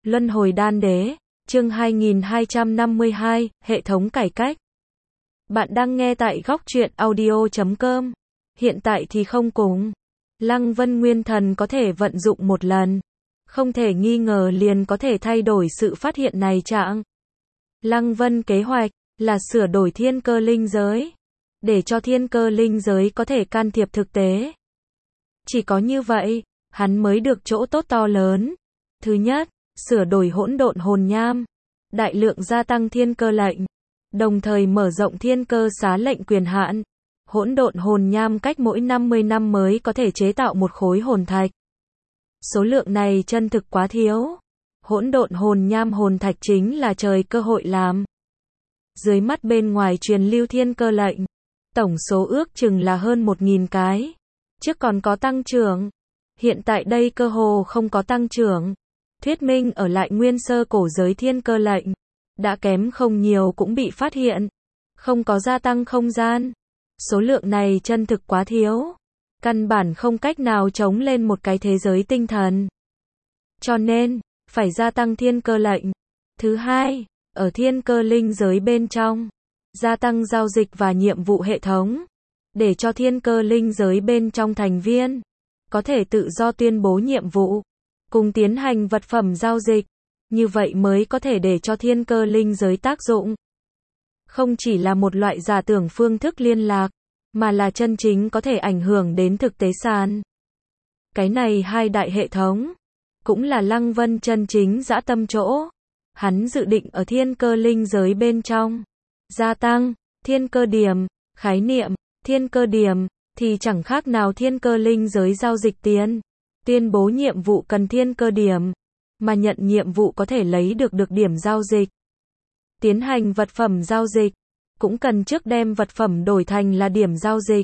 Luân hồi đan đế, chương 2252, hệ thống cải cách. Bạn đang nghe tại góc truyện audio.com. Hiện tại thì không cùng. Lăng Vân Nguyên Thần có thể vận dụng một lần. Không thể nghi ngờ liền có thể thay đổi sự phát hiện này trạng. Lăng Vân kế hoạch là sửa đổi thiên cơ linh giới. Để cho thiên cơ linh giới có thể can thiệp thực tế. Chỉ có như vậy, hắn mới được chỗ tốt to lớn. Thứ nhất, sửa đổi hỗn độn hồn nham, đại lượng gia tăng thiên cơ lệnh, đồng thời mở rộng thiên cơ xá lệnh quyền hạn. Hỗn độn hồn nham cách mỗi 50 năm mới có thể chế tạo một khối hồn thạch. Số lượng này chân thực quá thiếu. Hỗn độn hồn nham hồn thạch chính là trời cơ hội làm. Dưới mắt bên ngoài truyền lưu thiên cơ lệnh, tổng số ước chừng là hơn 1.000 cái. Trước còn có tăng trưởng, hiện tại đây cơ hồ không có tăng trưởng. Thuyết minh ở lại nguyên sơ cổ giới thiên cơ lệnh, đã kém không nhiều cũng bị phát hiện, không có gia tăng không gian. Số lượng này chân thực quá thiếu, căn bản không cách nào chống lên một cái thế giới tinh thần. Cho nên, phải gia tăng thiên cơ lệnh. Thứ hai, ở thiên cơ linh giới bên trong, gia tăng giao dịch và nhiệm vụ hệ thống, để cho thiên cơ linh giới bên trong thành viên có thể tự do tuyên bố nhiệm vụ, cùng tiến hành vật phẩm giao dịch, như vậy mới có thể để cho thiên cơ linh giới tác dụng. Không chỉ là một loại giả tưởng phương thức liên lạc, mà là chân chính có thể ảnh hưởng đến thực tế sàn. Cái này hai đại hệ thống, cũng là Lăng Vân chân chính dã tâm chỗ. Hắn dự định ở thiên cơ linh giới bên trong, gia tăng, thiên cơ điểm, khái niệm, thiên cơ điểm, thì chẳng khác nào thiên cơ linh giới giao dịch tiền. Tuyên bố nhiệm vụ cần thiên cơ điểm, mà nhận nhiệm vụ có thể lấy được điểm giao dịch. Tiến hành vật phẩm giao dịch, cũng cần trước đem vật phẩm đổi thành là điểm giao dịch.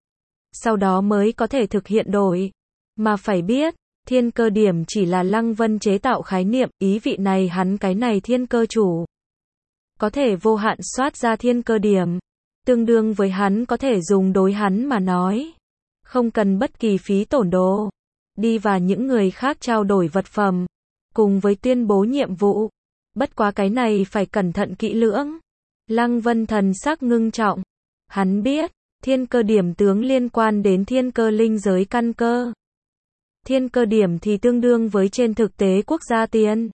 Sau đó mới có thể thực hiện đổi. Mà phải biết, thiên cơ điểm chỉ là Lăng Vân chế tạo khái niệm, ý vị này hắn cái này thiên cơ chủ có thể vô hạn soát ra thiên cơ điểm, tương đương với hắn có thể dùng đối hắn mà nói. Không cần bất kỳ phí tổn đồ. Đi và những người khác trao đổi vật phẩm, cùng với tuyên bố nhiệm vụ. Bất quá cái này phải cẩn thận kỹ lưỡng. Lăng Vân thần sắc ngưng trọng. Hắn biết, thiên cơ điểm tướng liên quan đến thiên cơ linh giới căn cơ. Thiên cơ điểm thì tương đương với trên thực tế quốc gia tiền.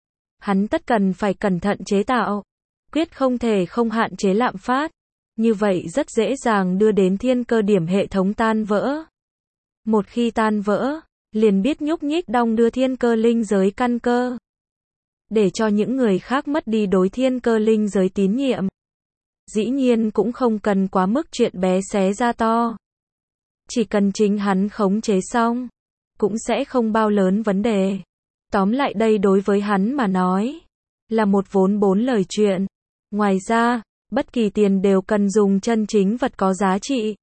Hắn tất cần phải cẩn thận chế tạo, quyết không thể không hạn chế lạm phát. Như vậy rất dễ dàng đưa đến thiên cơ điểm hệ thống tan vỡ. Một khi tan vỡ, liền biết nhúc nhích đong đưa thiên cơ linh giới căn cơ. Để cho những người khác mất đi đối thiên cơ linh giới tín nhiệm. Dĩ nhiên cũng không cần quá mức chuyện bé xé ra to. Chỉ cần chính hắn khống chế xong, cũng sẽ không bao lớn vấn đề. Tóm lại đây đối với hắn mà nói, là một vốn 4 lời chuyện. Ngoài ra, bất kỳ tiền đều cần dùng chân chính vật có giá trị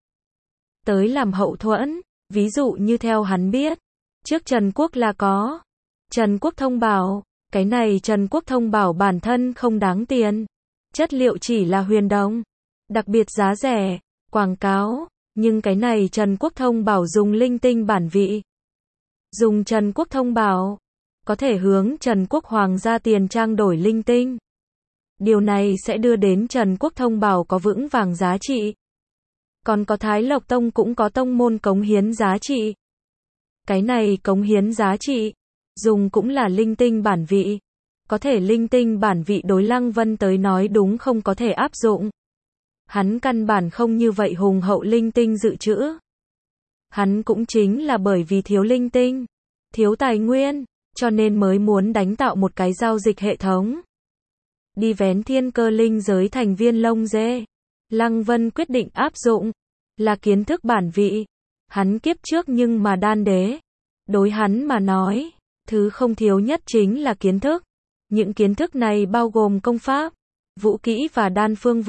tới làm hậu thuẫn. Ví dụ như theo hắn biết, trước Trần Quốc là có Trần Quốc thông bảo, cái này Trần Quốc thông bảo bản thân không đáng tiền. Chất liệu chỉ là huyền đồng, đặc biệt giá rẻ, quảng cáo, nhưng cái này Trần Quốc thông bảo dùng linh tinh bản vị. Dùng Trần Quốc thông bảo, có thể hướng Trần Quốc hoàng gia tiền trang đổi linh tinh. Điều này sẽ đưa đến Trần Quốc thông bảo có vững vàng giá trị. Còn có Thái Lộc Tông cũng có tông môn cống hiến giá trị. Cái này cống hiến giá trị, dùng cũng là linh tinh bản vị. Có thể linh tinh bản vị đối Lăng Vân tới nói đúng không có thể áp dụng. Hắn căn bản không như vậy hùng hậu linh tinh dự trữ. Hắn cũng chính là bởi vì thiếu linh tinh, thiếu tài nguyên, cho nên mới muốn đánh tạo một cái giao dịch hệ thống. Đi vén thiên cơ linh giới thành viên lông dê. Lăng Vân quyết định áp dụng, là kiến thức bản vị. Hắn kiếp trước nhưng mà đan đế. Đối hắn mà nói, thứ không thiếu nhất chính là kiến thức. Những kiến thức này bao gồm công pháp, vũ kỹ và đan phương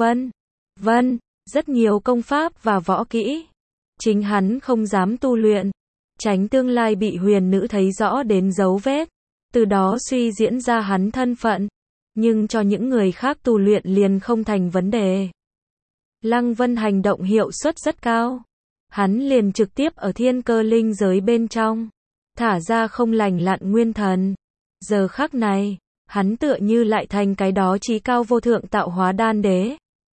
rất nhiều công pháp và võ kỹ. Chính hắn không dám tu luyện, tránh tương lai bị huyền nữ thấy rõ đến dấu vết, từ đó suy diễn ra hắn thân phận. Nhưng cho những người khác tu luyện liền không thành vấn đề. Lăng Vân hành động hiệu suất rất cao. Hắn liền trực tiếp ở thiên cơ linh giới bên trong thả ra không lành lặn nguyên thần. Giờ khắc này, hắn tựa như lại thành cái đó chí cao vô thượng tạo hóa đan đế.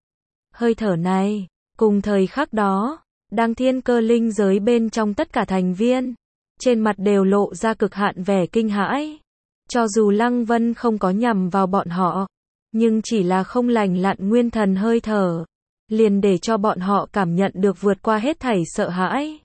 Hơi thở này, cùng thời khắc đó, đang thiên cơ linh giới bên trong tất cả thành viên, trên mặt đều lộ ra cực hạn vẻ kinh hãi. Cho dù Lăng Vân không có nhằm vào bọn họ, nhưng chỉ là không lành lặn nguyên thần hơi thở, liền để cho bọn họ cảm nhận được vượt qua hết thảy sợ hãi.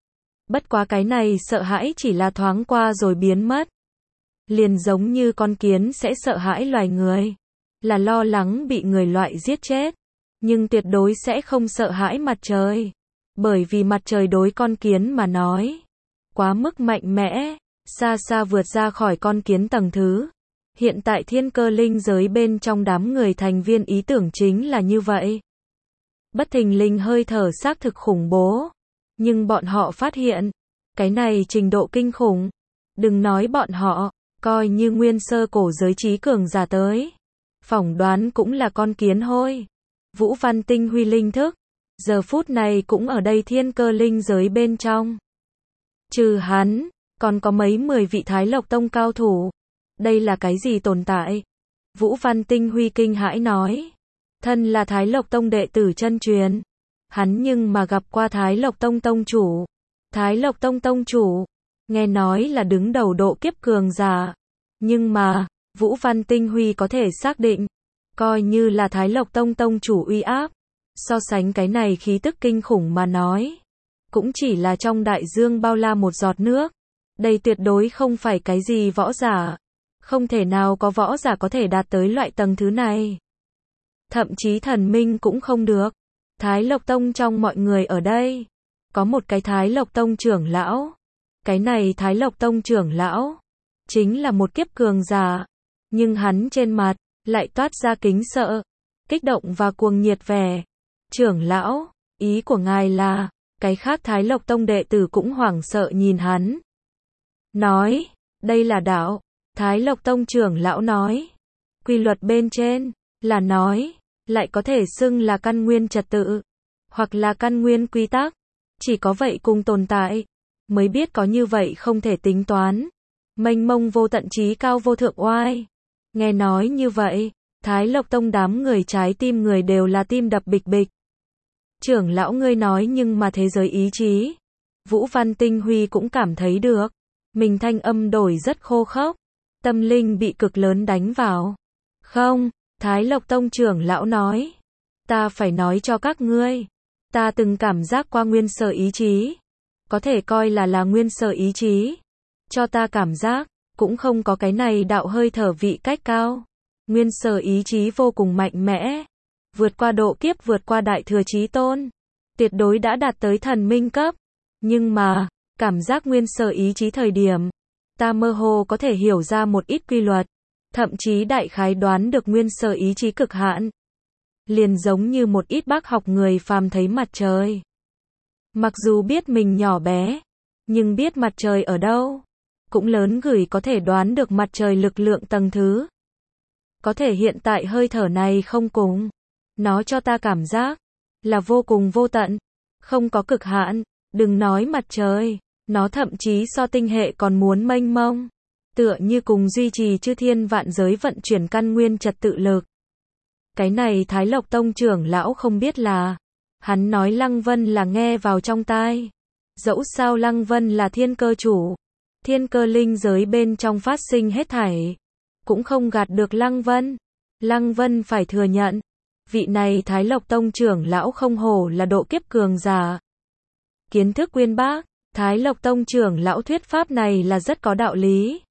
Bất quá cái này sợ hãi chỉ là thoáng qua rồi biến mất. Liền giống như con kiến sẽ sợ hãi loài người, là lo lắng bị người loại giết chết, nhưng tuyệt đối sẽ không sợ hãi mặt trời. Bởi vì mặt trời đối con kiến mà nói, quá mức mạnh mẽ, xa xa vượt ra khỏi con kiến tầng thứ. Hiện tại thiên cơ linh giới bên trong đám người thành viên ý tưởng chính là như vậy. Bất thình lình hơi thở xác thực khủng bố, nhưng bọn họ phát hiện, cái này trình độ kinh khủng. Đừng nói bọn họ, coi như nguyên sơ cổ giới trí cường giả tới, phỏng đoán cũng là con kiến hôi. Vũ Văn Tinh Huy linh thức, giờ phút này cũng ở đây thiên cơ linh giới bên trong. Trừ hắn, còn có mấy 10 vị Thái Lộc Tông cao thủ. Đây là cái gì tồn tại? Vũ Văn Tinh Huy kinh hãi nói. Thân là Thái Lộc Tông đệ tử chân truyền. Hắn nhưng mà gặp qua Thái Lộc Tông tông chủ. Thái Lộc Tông tông chủ, nghe nói là đứng đầu độ kiếp cường giả. Nhưng mà, Vũ Văn Tinh Huy có thể xác định, coi như là Thái Lộc Tông tông chủ uy áp, so sánh cái này khí tức kinh khủng mà nói, cũng chỉ là trong đại dương bao la một giọt nước. Đây tuyệt đối không phải cái gì võ giả. Không thể nào có võ giả có thể đạt tới loại tầng thứ này. Thậm chí thần minh cũng không được. Thái Lộc Tông trong mọi người ở đây, có một cái Thái Lộc Tông trưởng lão. Cái này Thái Lộc Tông trưởng lão, chính là một kiếp cường giả. Nhưng hắn trên mặt, lại toát ra kính sợ, kích động và cuồng nhiệt vẻ. Trưởng lão, ý của ngài là, cái khác Thái Lộc Tông đệ tử cũng hoảng sợ nhìn hắn. Nói, đây là đạo. Thái Lộc Tông trưởng lão nói, quy luật bên trên, là nói, lại có thể xưng là căn nguyên trật tự, hoặc là căn nguyên quy tắc. Chỉ có vậy cùng tồn tại, mới biết có như vậy không thể tính toán. Mênh mông vô tận trí cao vô thượng oai. Nghe nói như vậy, Thái Lộc Tông đám người trái tim người đều là tim đập bịch bịch. Trưởng lão ngươi nói nhưng mà thế giới ý chí. Vũ Văn Tinh Huy cũng cảm thấy được. Mình thanh âm đổi rất khô khốc. Tâm linh bị cực lớn đánh vào. Không, Thái Lộc Tông trưởng lão nói. Ta phải nói cho các ngươi. Ta từng cảm giác qua nguyên sở ý chí. Có thể coi là nguyên sở ý chí. Cho ta cảm giác, cũng không có cái này đạo hơi thở vị cách cao. Nguyên sở ý chí vô cùng mạnh mẽ. Vượt qua độ kiếp, vượt qua đại thừa chí tôn. Tuyệt đối đã đạt tới thần minh cấp. Nhưng mà, cảm giác nguyên sở ý chí thời điểm, ta mơ hồ có thể hiểu ra một ít quy luật. Thậm chí đại khái đoán được nguyên sở ý chí cực hạn. Liền giống như một ít bác học người phàm thấy mặt trời. Mặc dù biết mình nhỏ bé, nhưng biết mặt trời ở đâu. Cũng lớn gửi có thể đoán được mặt trời lực lượng tầng thứ. Có thể hiện tại hơi thở này không cùng. Nó cho ta cảm giác là vô cùng vô tận, không có cực hạn. Đừng nói mặt trời, nó thậm chí so tinh hệ còn muốn mênh mông. Tựa như cùng duy trì chư thiên vạn giới vận chuyển căn nguyên trật tự lực. Cái này Thái Lộc Tông trưởng lão không biết là, hắn nói Lăng Vân là nghe vào trong tai. Dẫu sao Lăng Vân là thiên cơ chủ, thiên cơ linh giới bên trong phát sinh hết thảy, cũng không gạt được Lăng Vân. Lăng Vân phải thừa nhận, vị này Thái Lộc Tông trưởng lão không hổ là độ kiếp cường giả. Kiến thức uyên bác, Thái Lộc Tông trưởng lão thuyết pháp này là rất có đạo lý.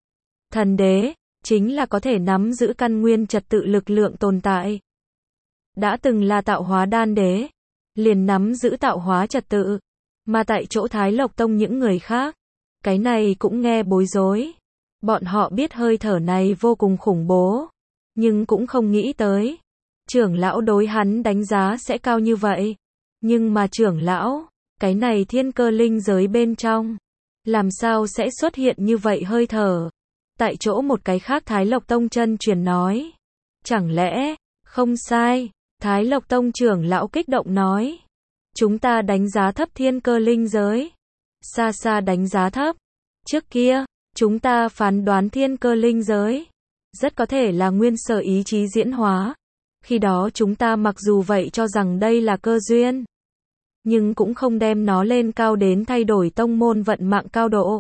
Thần đế, chính là có thể nắm giữ căn nguyên trật tự lực lượng tồn tại. Đã từng là tạo hóa đan đế, liền nắm giữ tạo hóa trật tự. Mà tại chỗ Thái Lộc Tông những người khác, cái này cũng nghe bối rối. Bọn họ biết hơi thở này vô cùng khủng bố, nhưng cũng không nghĩ tới. Trưởng lão đối hắn đánh giá sẽ cao như vậy. Nhưng mà trưởng lão, cái này thiên cơ linh giới bên trong, làm sao sẽ xuất hiện như vậy hơi thở? Tại chỗ một cái khác Thái Lộc Tông chân truyền nói. Chẳng lẽ, không sai, Thái Lộc Tông trưởng lão kích động nói. Chúng ta đánh giá thấp thiên cơ linh giới. Xa xa đánh giá thấp. Trước kia, Chúng ta phán đoán thiên cơ linh giới, rất có thể là nguyên sở ý chí diễn hóa. Khi đó chúng ta mặc dù vậy cho rằng đây là cơ duyên, nhưng cũng không đem nó lên cao đến thay đổi tông môn vận mạng cao độ.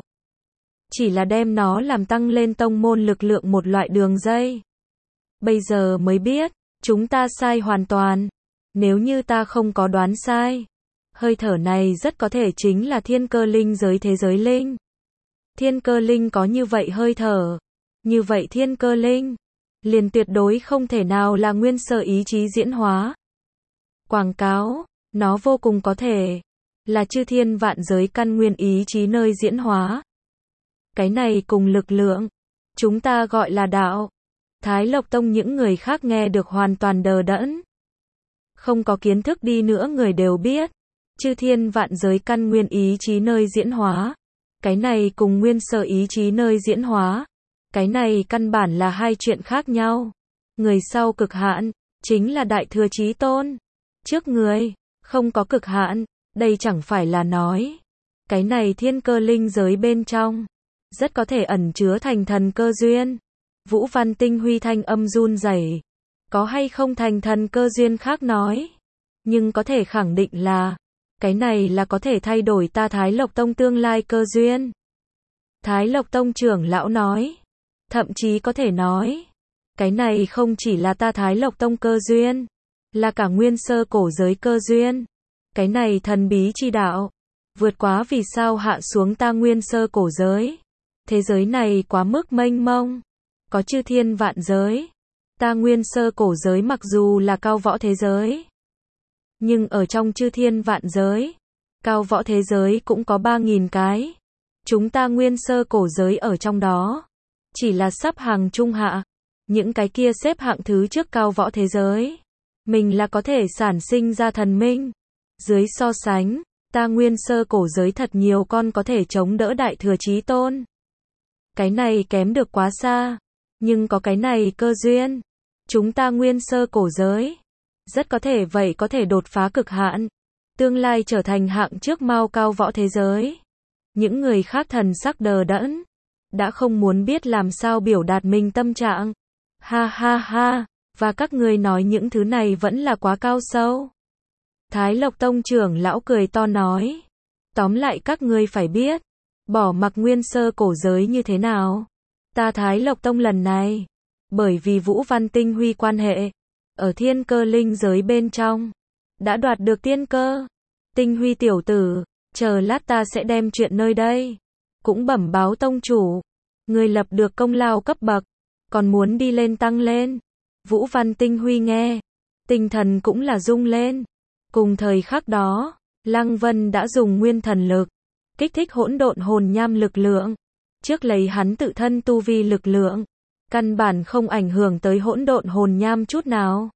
Chỉ là đem nó làm tăng lên tông môn lực lượng một loại đường dây. Bây giờ mới biết, chúng ta sai hoàn toàn. Nếu như ta không có đoán sai, hơi thở này rất có thể chính là thiên cơ linh giới thế giới linh. Thiên cơ linh có như vậy hơi thở, như vậy thiên cơ linh liền tuyệt đối không thể nào là nguyên sở ý chí diễn hóa. Quảng cáo, nó vô cùng có thể là chư thiên vạn giới căn nguyên ý chí nơi diễn hóa. Cái này cùng lực lượng, chúng ta gọi là đạo. Thái Lộc Tông những người khác nghe được hoàn toàn đờ đẫn. Không có kiến thức đi nữa người đều biết, chư thiên vạn giới căn nguyên ý chí nơi diễn hóa. Cái này cùng nguyên sở ý chí nơi diễn hóa. Cái này căn bản là hai chuyện khác nhau. Người sau cực hạn, chính là Đại Thừa Chí Tôn. Trước người, không có cực hạn, đây chẳng phải là nói. Cái này thiên cơ linh giới bên trong, rất có thể ẩn chứa thành thần cơ duyên. Vũ Văn Tinh Huy thanh âm run rẩy. Có hay không thành thần cơ duyên khác nói. Nhưng có thể khẳng định là, cái này là có thể thay đổi ta Thái Lộc Tông tương lai cơ duyên. Thái Lộc Tông trưởng lão nói. Thậm chí có thể nói, cái này không chỉ là ta Thái Lộc Tông cơ duyên, là cả nguyên sơ cổ giới cơ duyên. Cái này thần bí chi đạo, vượt quá vì sao hạ xuống ta nguyên sơ cổ giới. Thế giới này quá mức mênh mông, có chư thiên vạn giới. Ta nguyên sơ cổ giới mặc dù là cao võ thế giới, nhưng ở trong chư thiên vạn giới, cao võ thế giới cũng có 3.000 cái. Chúng ta nguyên sơ cổ giới ở trong đó, chỉ là sắp hàng trung hạ. Những cái kia xếp hạng thứ trước cao võ thế giới, mình là có thể sản sinh ra thần minh. Dưới so sánh, ta nguyên sơ cổ giới thật nhiều con có thể chống đỡ Đại Thừa Chí Tôn. Cái này kém được quá xa, nhưng có cái này cơ duyên. Chúng ta nguyên sơ cổ giới, rất có thể vậy có thể đột phá cực hạn. Tương lai trở thành hạng trước mao cao võ thế giới. Những người khác thần sắc đờ đẫn, đã không muốn biết làm sao biểu đạt mình tâm trạng. Ha ha ha, và các ngươi nói những thứ này vẫn là quá cao sâu. Thái Lộc Tông trưởng lão cười to nói. Tóm lại các ngươi phải biết, bỏ mặc nguyên sơ cổ giới như thế nào. Ta Thái Lộc Tông lần này, bởi vì Vũ Văn Tinh Huy quan hệ, ở thiên cơ linh giới bên trong, đã đoạt được tiên cơ. Tinh Huy tiểu tử, chờ lát ta sẽ đem chuyện nơi đây cũng bẩm báo tông chủ. Người lập được công lao cấp bậc, còn muốn đi lên tăng lên. Vũ Văn Tinh Huy nghe, tinh thần cũng là rung lên. Cùng thời khắc đó, Lăng Vân đã dùng nguyên thần lực, kích thích hỗn độn hồn nham lực lượng. Trước lấy hắn tự thân tu vi lực lượng, căn bản không ảnh hưởng tới hỗn độn hồn nham chút nào.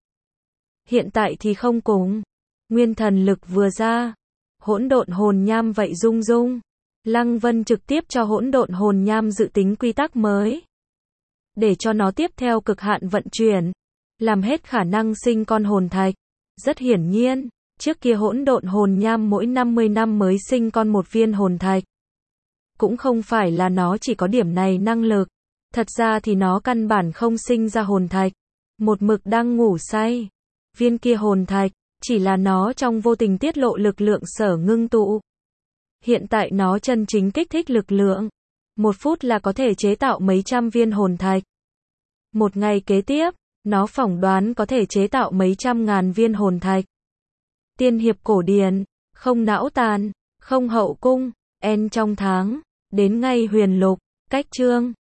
Hiện tại thì không cùng. Nguyên thần lực vừa ra, hỗn độn hồn nham vậy rung rung. Lăng Vân trực tiếp cho hỗn độn hồn nham dự tính quy tắc mới, để cho nó tiếp theo cực hạn vận chuyển, làm hết khả năng sinh con hồn thạch. Rất hiển nhiên, trước kia hỗn độn hồn nham mỗi 50 năm mới sinh con một viên hồn thạch. Cũng không phải là nó chỉ có điểm này năng lực, thật ra thì nó căn bản không sinh ra hồn thạch, một mực đang ngủ say. Viên kia hồn thạch, chỉ là nó trong vô tình tiết lộ lực lượng sở ngưng tụ. Hiện tại nó chân chính kích thích lực lượng. 1 phút là có thể chế tạo mấy trăm viên hồn thạch. Một ngày kế tiếp, nó phỏng đoán có thể chế tạo mấy trăm ngàn viên hồn thạch. Tiên hiệp cổ điển, không não tàn, không hậu cung, en trong tháng, đến ngay huyền lục, cách chương.